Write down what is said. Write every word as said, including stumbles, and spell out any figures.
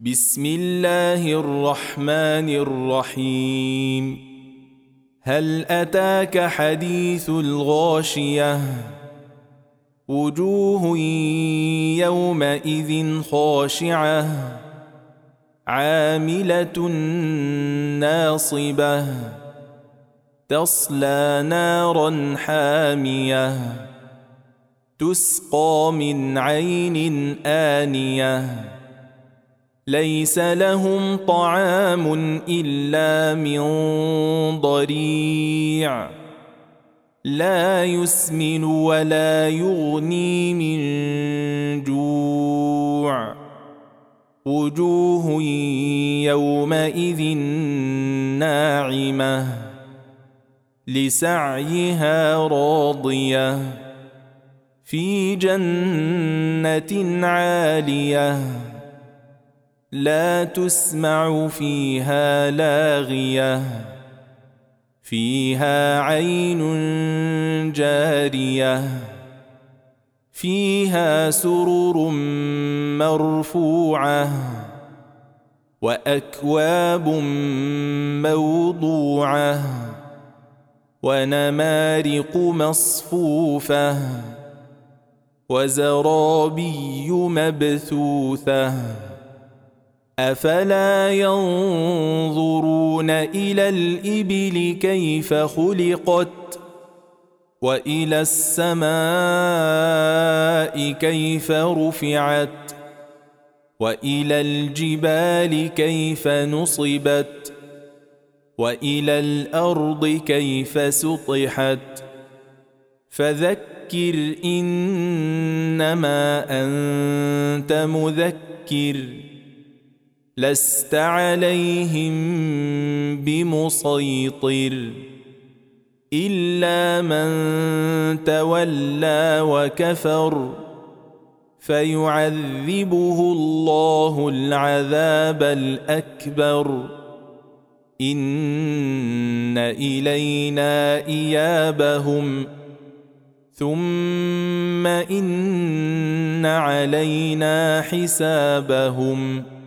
بسم الله الرحمن الرحيم. هل أتاك حديث الغاشية؟ وجوه يومئذ خاشعة عاملة ناصبة تصلى نارا حامية تسقى من عين آنية ليس لهم طعام إلا من ضريع لا يسمن ولا يغني من جوع وجوه يومئذ ناعمة لسعيها راضية في جنة عالية لا تسمع فيها لاغية فيها عين جارية فيها سرر مرفوعة وأكواب موضوعة ونمارق مصفوفة وزرابي مبثوثة أفلا ينظرون إلى الإبل كيف خلقت وإلى السماء كيف رفعت وإلى الجبال كيف نصبت وإلى الأرض كيف سطحت فذكر إنما أنت مذكر لست عليهم بمسيطر إلا من تولى وكفر فيعذبه الله العذاب الأكبر إن إلينا إيابهم ثم إن علينا حسابهم